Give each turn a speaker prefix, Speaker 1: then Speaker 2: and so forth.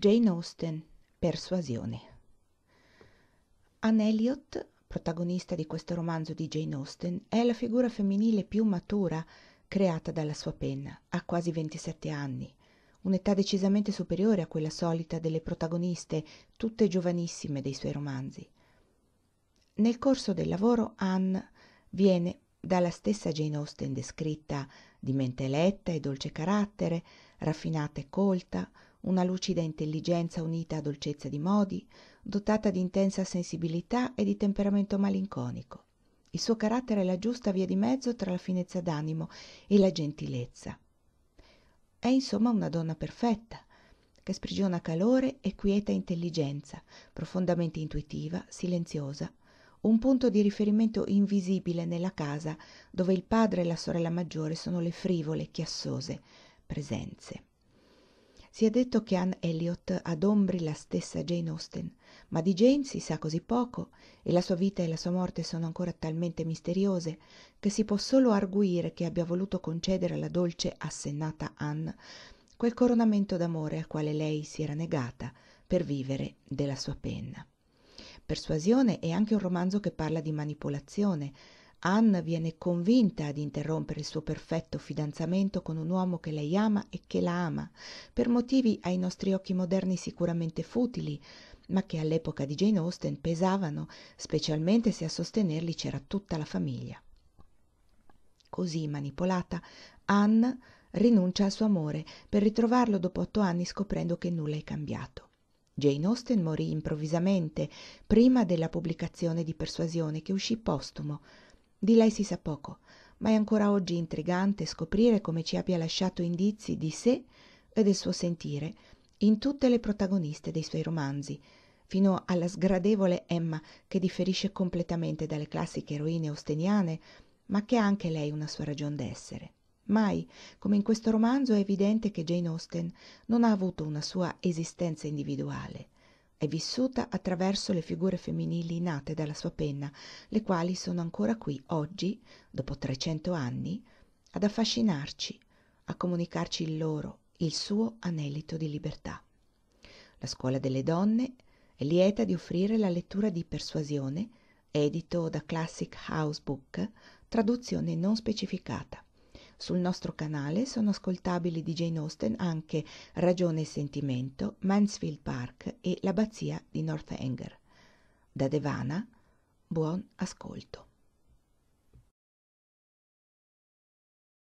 Speaker 1: Jane Austen, Persuasione. Anne Elliot, protagonista di questo romanzo di Jane Austen, è la figura femminile più matura creata dalla sua penna. Ha quasi 27 anni, un'età decisamente superiore a quella solita delle protagoniste, tutte giovanissime dei suoi romanzi. Nel corso del lavoro Anne viene dalla stessa Jane Austen descritta di mente eletta e dolce carattere, raffinata e colta, una lucida intelligenza unita a dolcezza di modi, dotata di intensa sensibilità e di temperamento malinconico. Il suo carattere è la giusta via di mezzo tra la finezza d'animo e la gentilezza. È insomma una donna perfetta, che sprigiona calore e quieta intelligenza, profondamente intuitiva, silenziosa, un punto di riferimento invisibile nella casa dove il padre e la sorella maggiore sono le frivole, chiassose presenze. Si è detto che Anne Elliot adombri la stessa Jane Austen, ma di Jane si sa così poco e la sua vita e la sua morte sono ancora talmente misteriose che si può solo arguire che abbia voluto concedere alla dolce assennata Anne quel coronamento d'amore al quale lei si era negata per vivere della sua penna. Persuasione è anche un romanzo che parla di manipolazione. Anne viene convinta ad interrompere il suo perfetto fidanzamento con un uomo che lei ama e che la ama, per motivi ai nostri occhi moderni sicuramente futili, ma che all'epoca di Jane Austen pesavano, specialmente se a sostenerli c'era tutta la famiglia. Così manipolata, Anne rinuncia al suo amore per ritrovarlo dopo 8 anni scoprendo che nulla è cambiato. Jane Austen morì improvvisamente prima della pubblicazione di Persuasione, che uscì postumo. Di lei si sa poco, ma è ancora oggi intrigante scoprire come ci abbia lasciato indizi di sé e del suo sentire in tutte le protagoniste dei suoi romanzi, fino alla sgradevole Emma, che differisce completamente dalle classiche eroine austeniane, ma che ha anche lei una sua ragion d'essere. Mai, come in questo romanzo, è evidente che Jane Austen non ha avuto una sua esistenza individuale. È vissuta attraverso le figure femminili nate dalla sua penna, le quali sono ancora qui oggi, dopo 300 anni, ad affascinarci, a comunicarci il suo anelito di libertà. La Scuola delle Donne è lieta di offrire la lettura di Persuasione, edito da Classic House Book, traduzione non specificata. Sul nostro canale sono ascoltabili di Jane Austen anche Ragione e sentimento, Mansfield Park e L'abbazia di Northanger. Da Devana, buon ascolto.